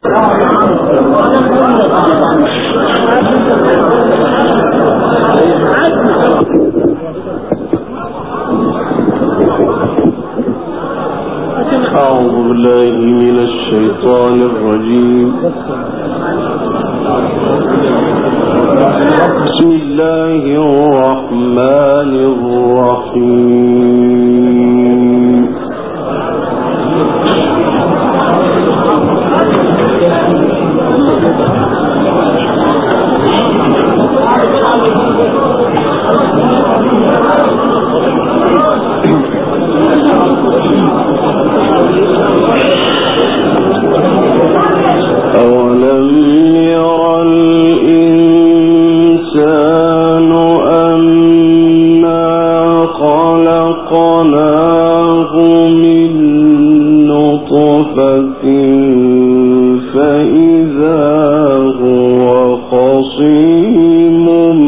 أعوذ بالله من الشيطان الرجيم. بسم الله الرحمن الرحيم. أولم ير الإنسان أنا خلقناه من نطفة فإذا هو خصيم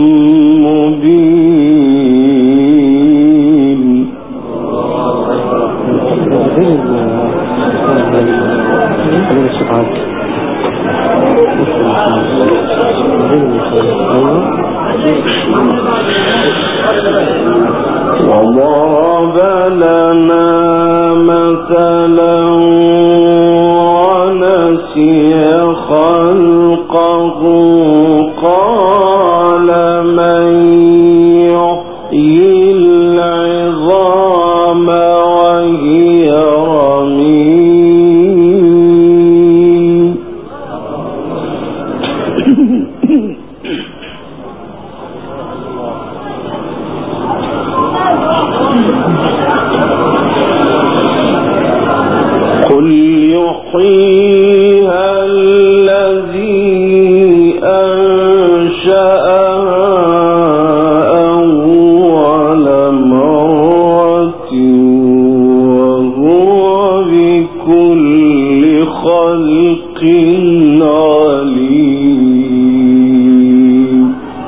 مبين. وضرب لنا مثلا ونسي خلقه قال من يحيي العظام وهي رميم. قل يحييها الذي أنشأها أول مرة وهو بكل خلق عليم.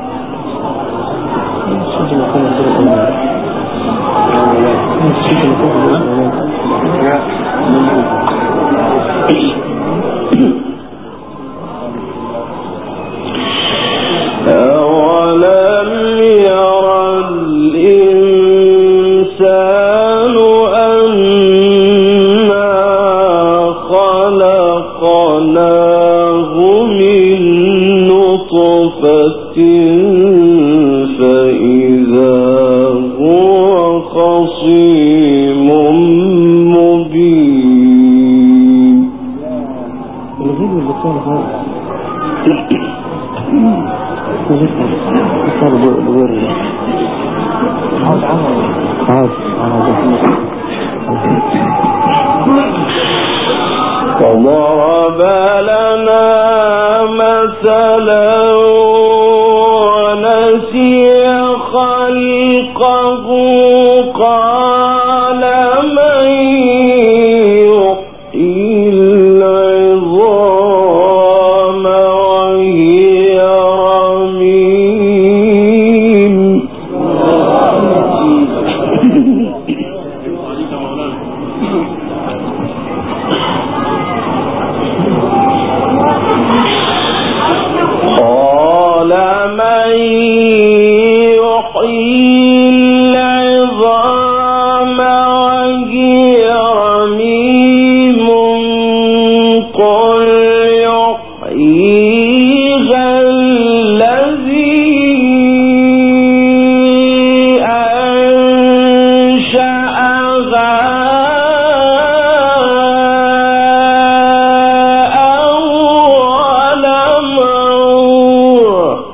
أولم ير الإنسان أنا خلقناه من نطفة فإذا هو خصيم مبين. وضرب لنا مثلا ونسي خلقه قال من يحيي العظام وهي رميم. قال من يحيي العظام وهي رميم قل يحييها الذي أنشأها أول مرة.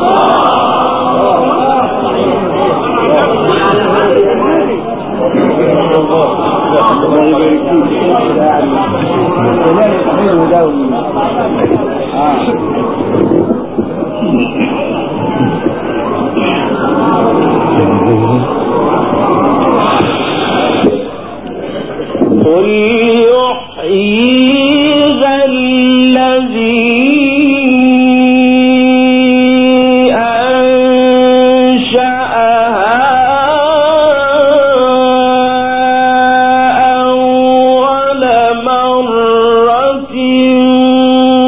قل يحييها الذي أنشأها أول مرة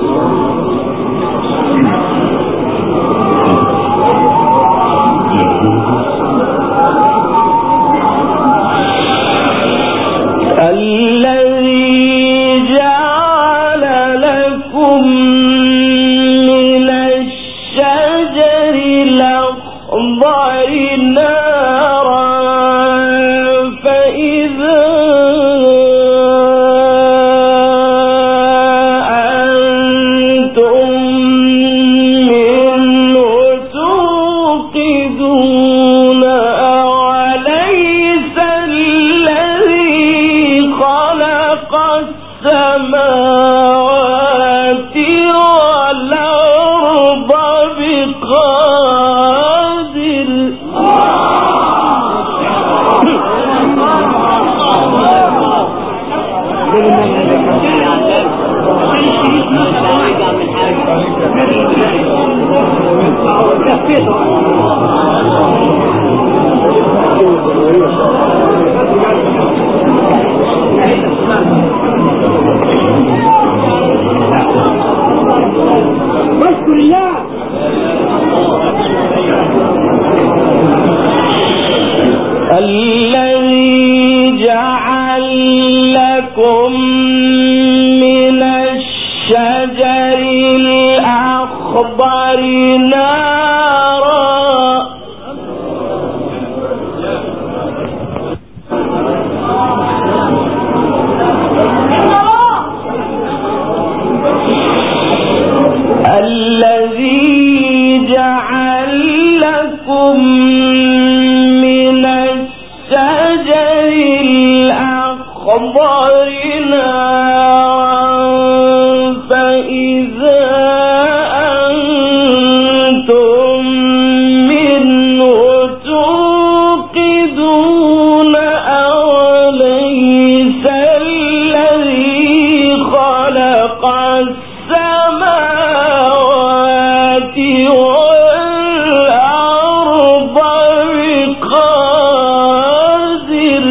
الذي جعل لكم من الشجر الأخضر نارا الذي جعل لكم من الشجر الأخضر نارا فإذا أنتم منه توقدون أوليس الذي خلق السماوات والأرض بقادر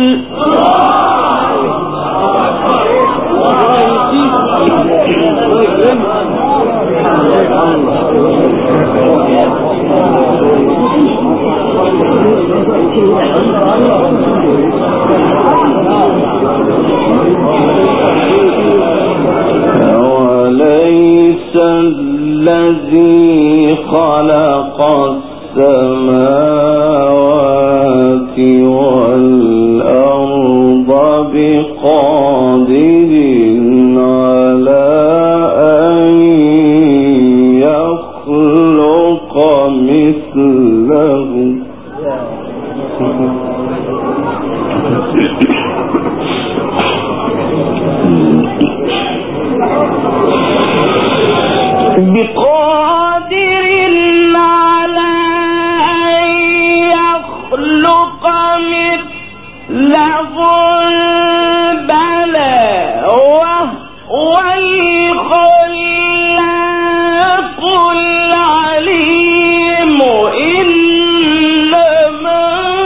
أوليس الذي خلق السماوات والأرض بقادر على أن يخلق مثلهم بقادر على أن يخلق مثلهم بلى وهو الخلاق العليم إنما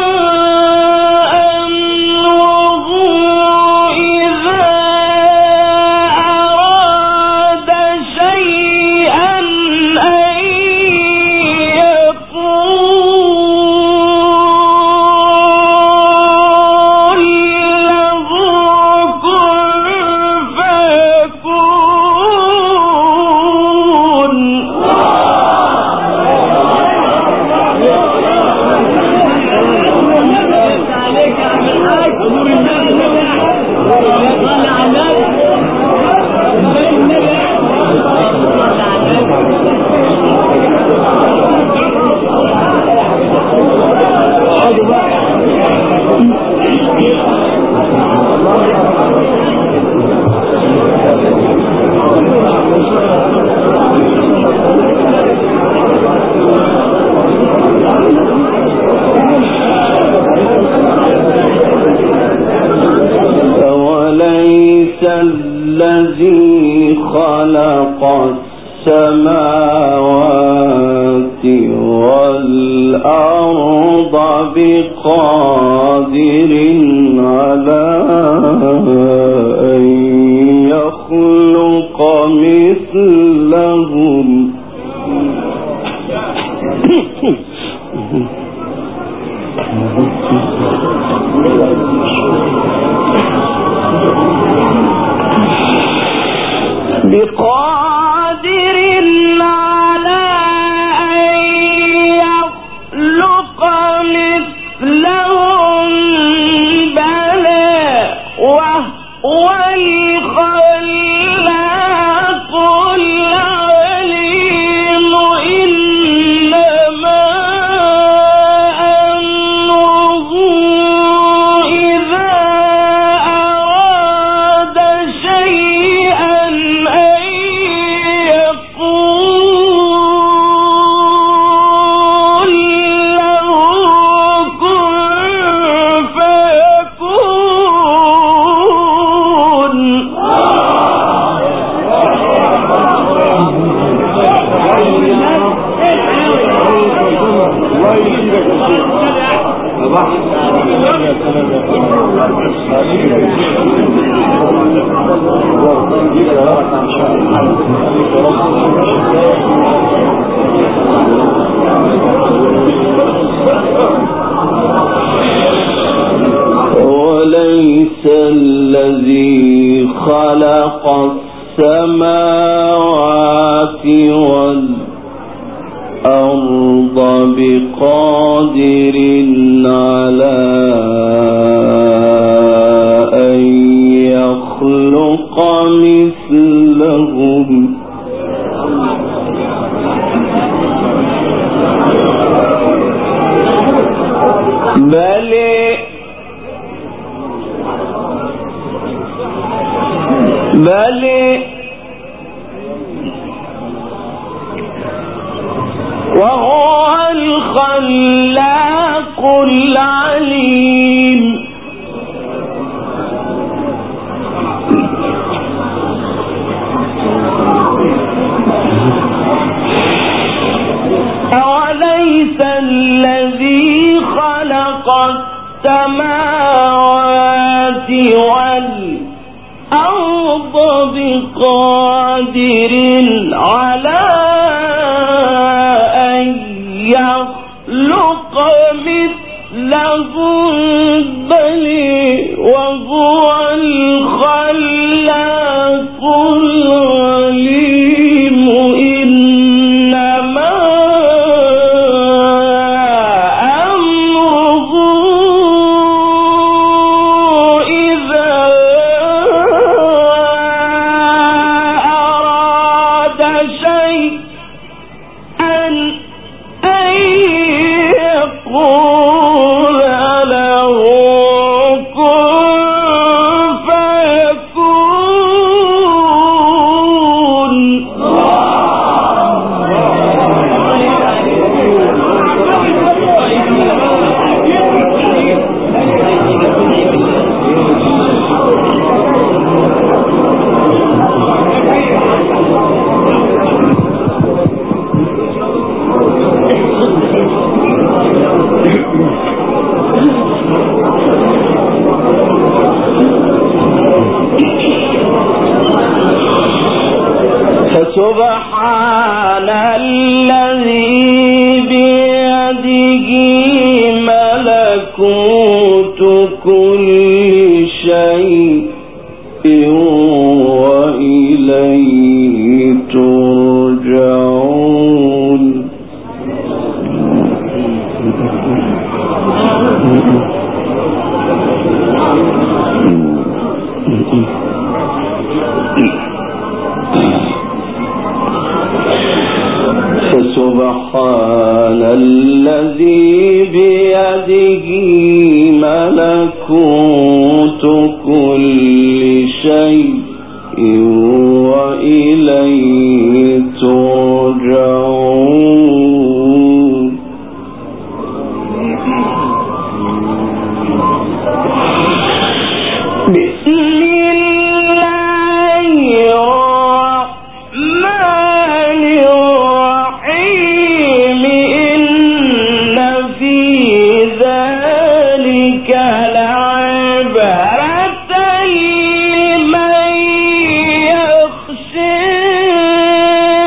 أمره إذا أراد شيئا أن يقول له كن فيكون. أوليس الذي خلق السماوات والأرض بقادر على أن يخلق مثل لهم بقادر على أن يخلق مثلهم بلى وهو الخلاق العليم إنما أمره إذا أراد شيئا أن يقول له كن فيكون. وليس الذي خلق السماوات والأرض بقادر على أن يخلق مثلهم بل وهو الخلاق العليم أوليس الذي خلق السماوات والأرض بقادر على أن يخلق مثلهم بل وهو الخلاق العليم إنما أمره إذا أراد شيئا أن يقول له كن فيكون. فسبحان الذي بيده ملكوت كل شيء وإليه ترجعون. فسبحان الذي بيده ملكوت كل شيء وإليه ترجعون. بسم الله الرحمن الرحيم إن في ذلك لعبرة لمن يخشى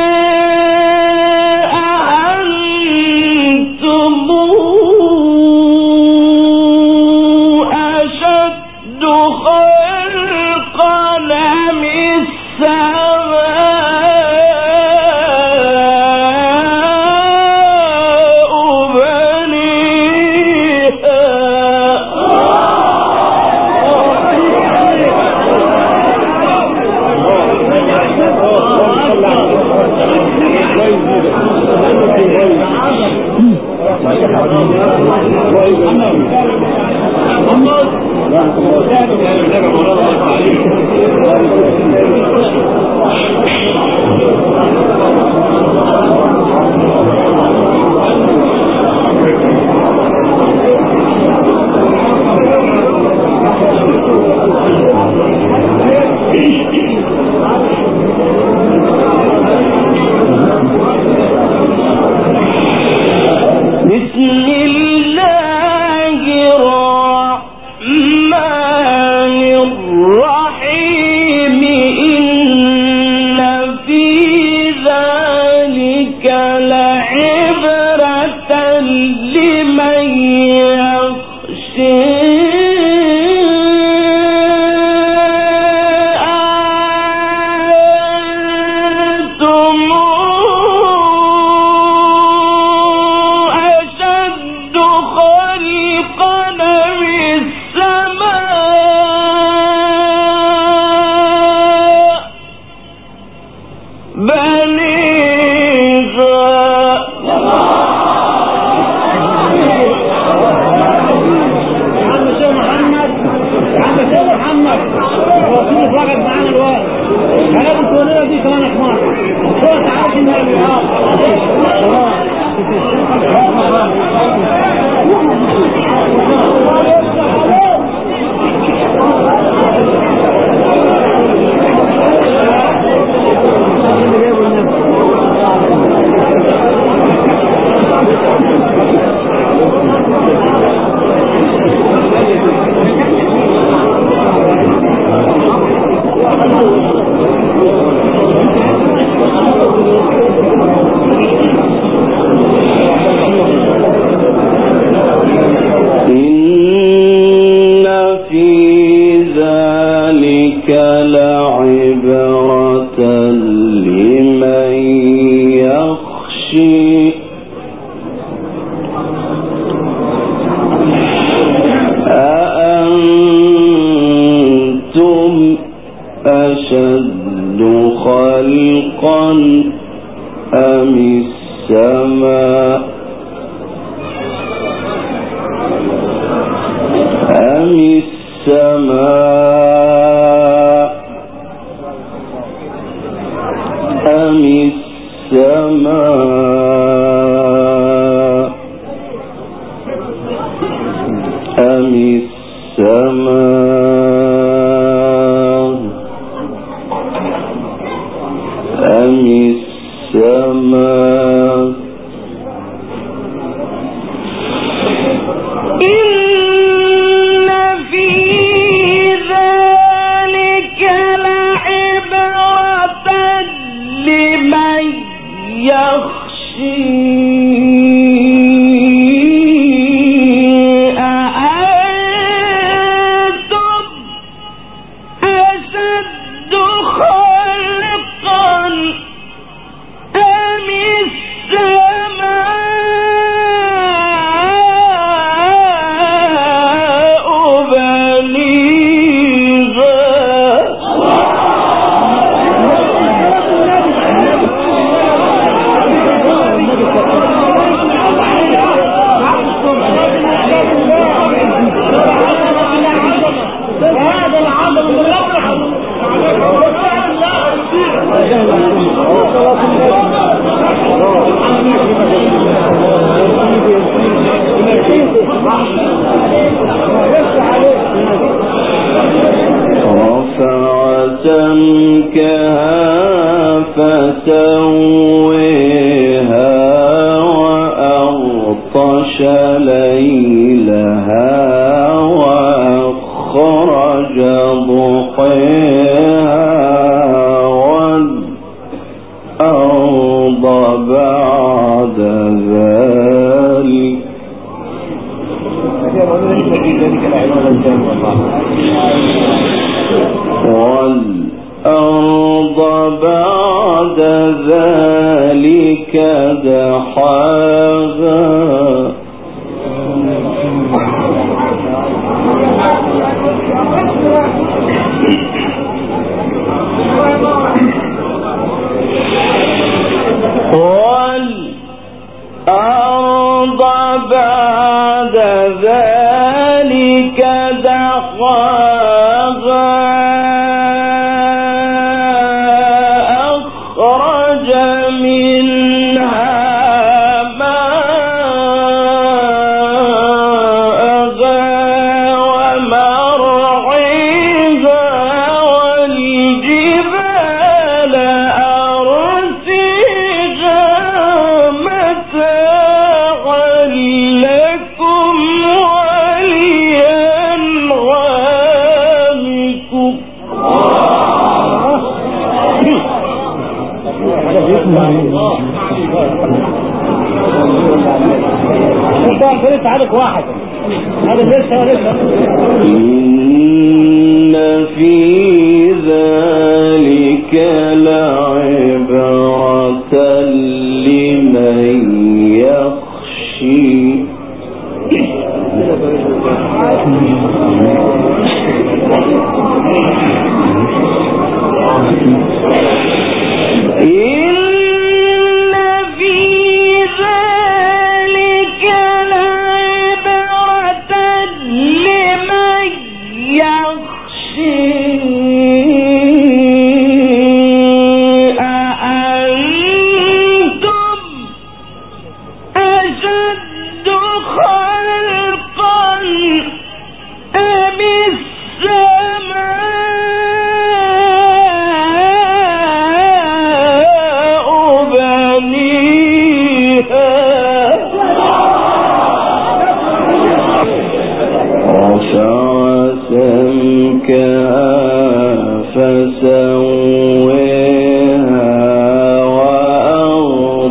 أشد خلقا أم السماء إن في ذلك لعبرة لمن يخشي أأنتم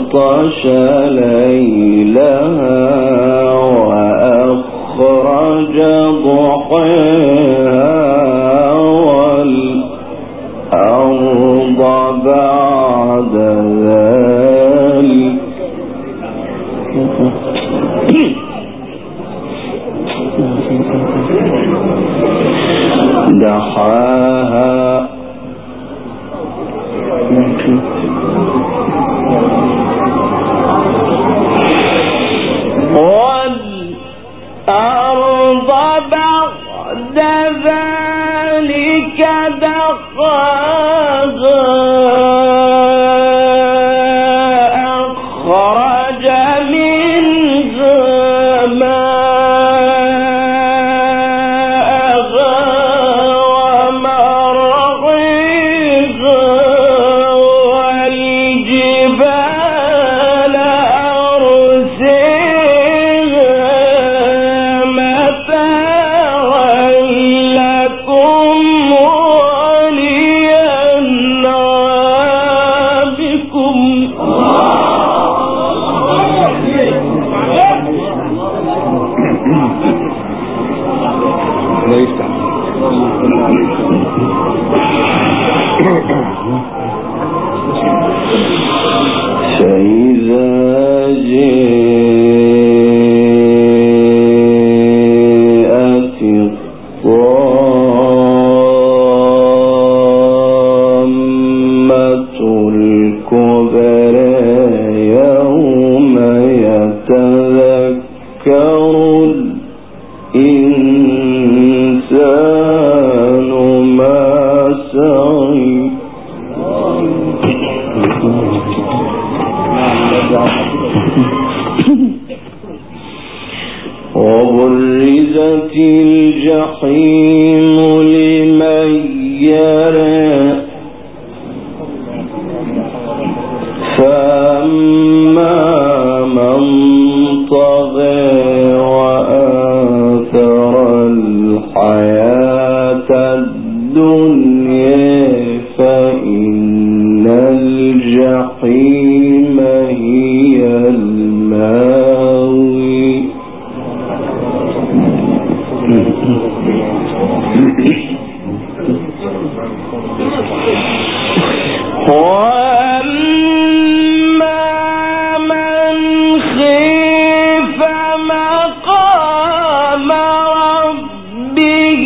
وأغطش ليلها وأخرج ضحاها والأرض بعد ذلك دحاها والأرض بعد ذلك دحاها أخرج منها ماءها ومرعاها والجبال أرساها متاعا لكم ولأنعامكم. فإذا جاءت الطامة الكبرى يوم يتذكر الإنسان ما سعي وبرزت الجحيم لمن يرى فأما من طغى وآثر الحياة الدنيا فإن الجحيم هي الماوي. وأما من خيف مقام ربه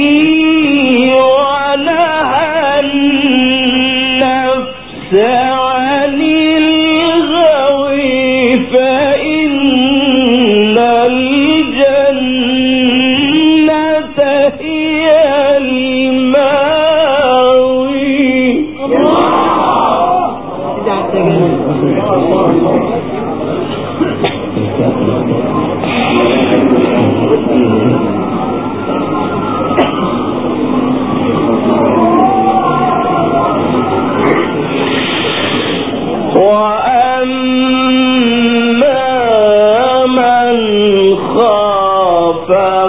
ونهى النفس عن الهوى فإن الجنة هي المأوي. وأما من خاف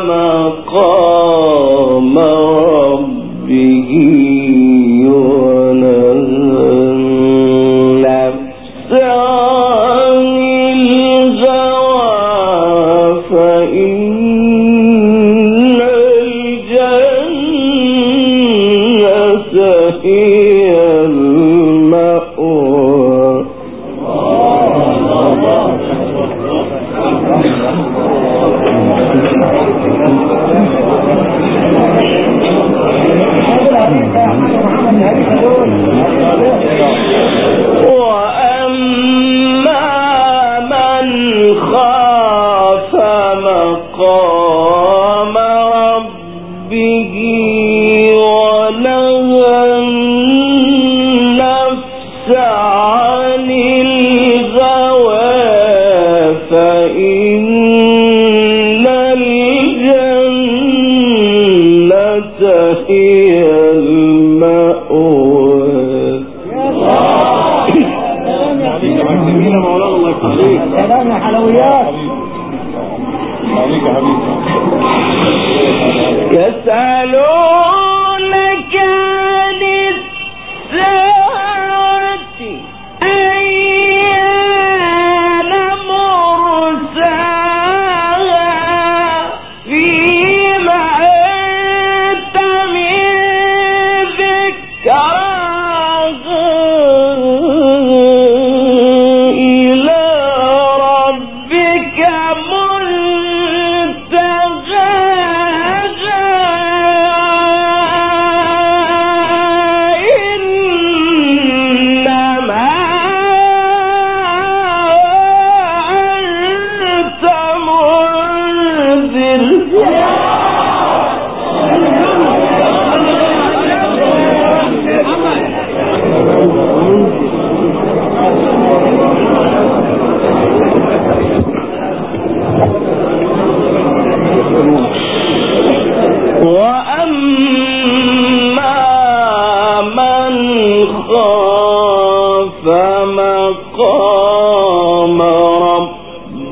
مقام ربه ونهى النفس عن الهوى فإن الجنة هي المأوى. وأما من خاف مقام ربه ونهى النفس عن الهوى فإن الجنة هي المأوى. سلام يا حلويات. يسألونك عن الساعة أيان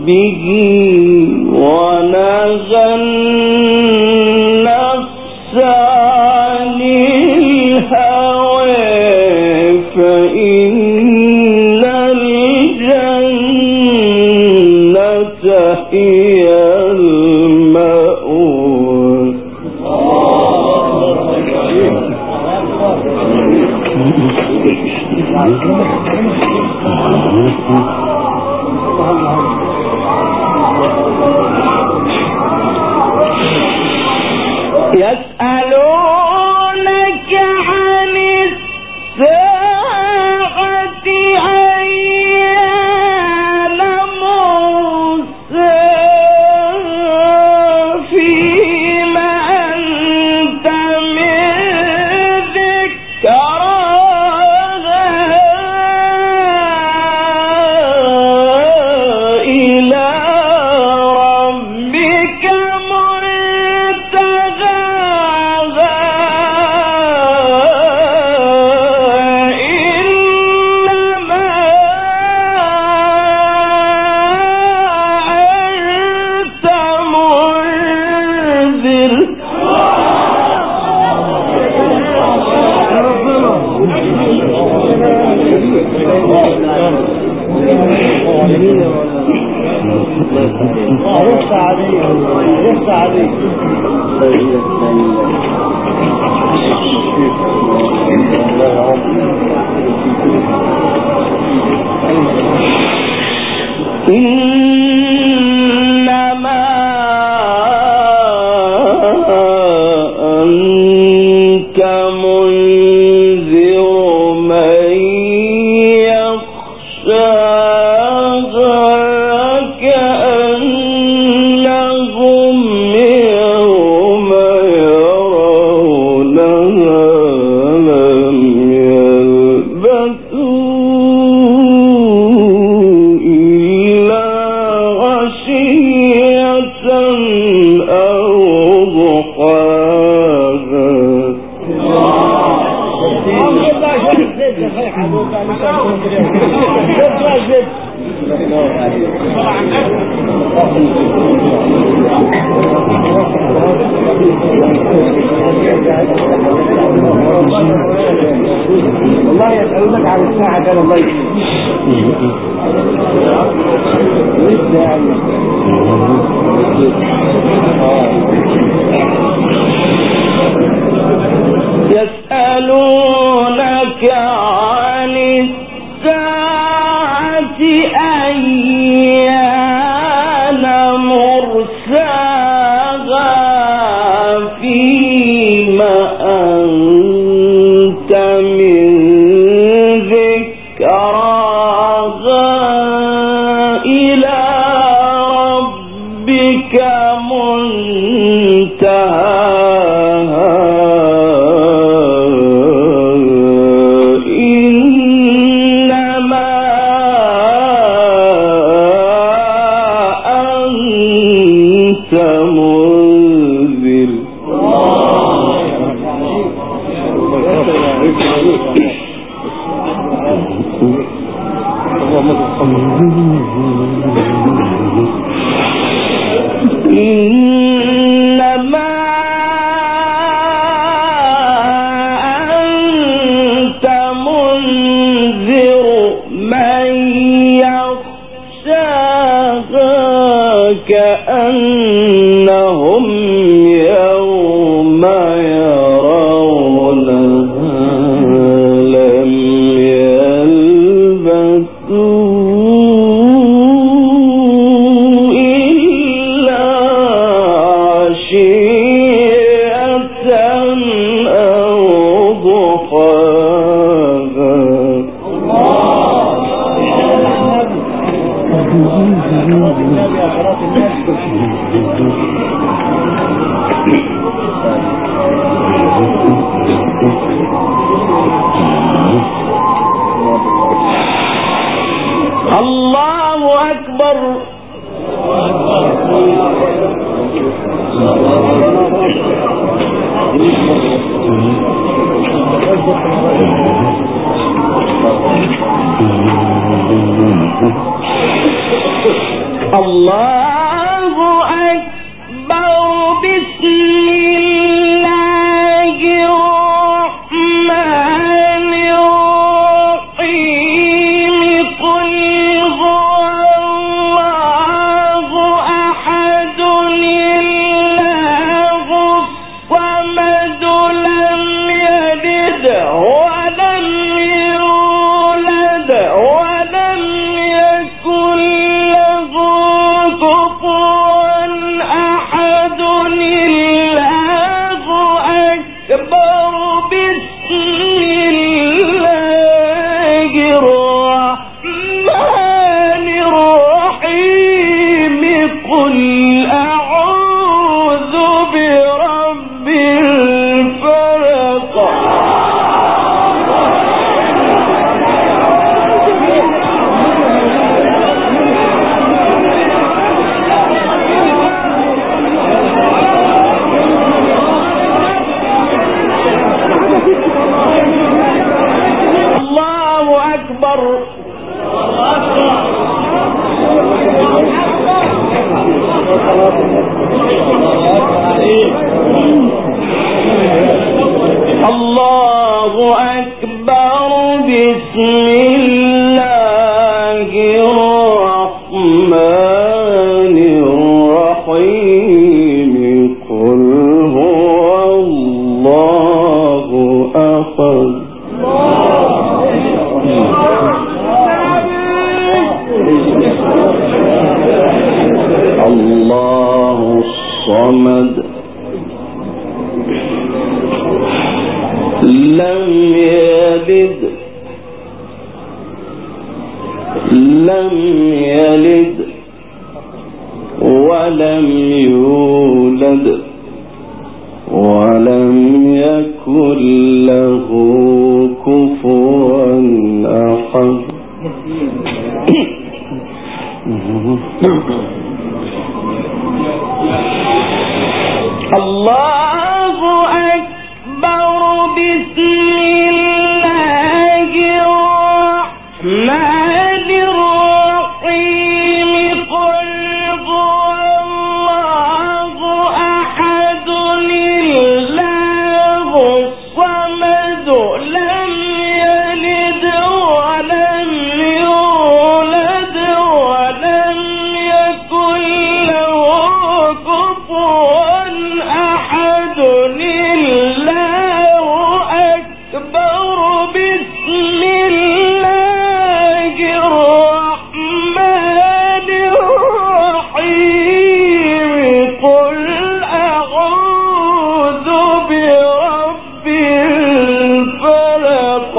به ونهى النفس عن الهوى فإن الجنة هي المأوى. يسألونك عن الساعة أيان مرساها فيما أنت من ذكراها إلى ربك إنما أنت منذر من يخشاها كأنهم يوم يرونها لم يلبثوا إلا عشية أو ضحاها. والله يسألونك عن الساعة كان الله يسألونك عن الساعة أيان مرساها فيما أنت من ذكراها إلى ربك منتهاها إنما أنت منذر. إنما أنت منذر من يخشاها كأنهم يوم يرونها لم يلبثوا إلا عشية أو ضحاها. الله أكبر. الله أكبر. بسم الله الرحمن الرحيم. قل هو الله أحد الله الصمد لم يلد ولم يولد ولم يكن له كفوا أحد. الله أكبر. بسم الله الرحمن الرحيم. قل أعوذ برب الفلق. الله أكبر. الله أكبر. بسم الله الرحمن الرحيم. قل هو الله أحد الله الصمد لم يلد ولم يولد ولم يكن له كفوا أحد. الله أكبر. بسم الله الرحمن الرحيم. قل هو الله أحد الله الصمد لم يلد ولم يولد ولم يكن له كفوا أحد. الله أكبر. بسم الله الرحمن الرحيم. قل أعوذ برب الفلق.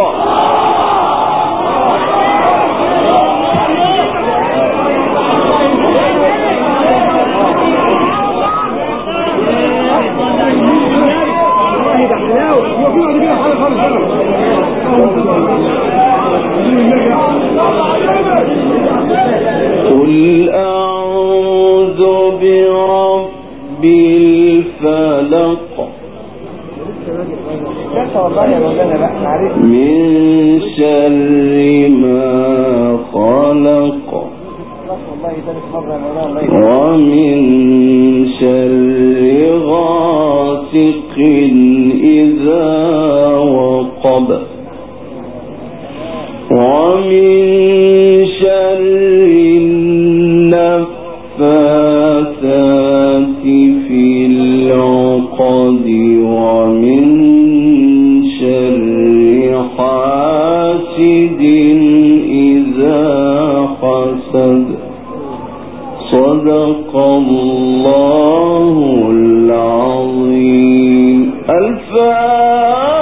قل أعوذ برب الفلق. من شر ما خلق ومن شر غاسق إذا وقب ومن شر النفاثات في العقد ومن شر حاسد إذا حسد. صدق الله العظيم. الفاتحة.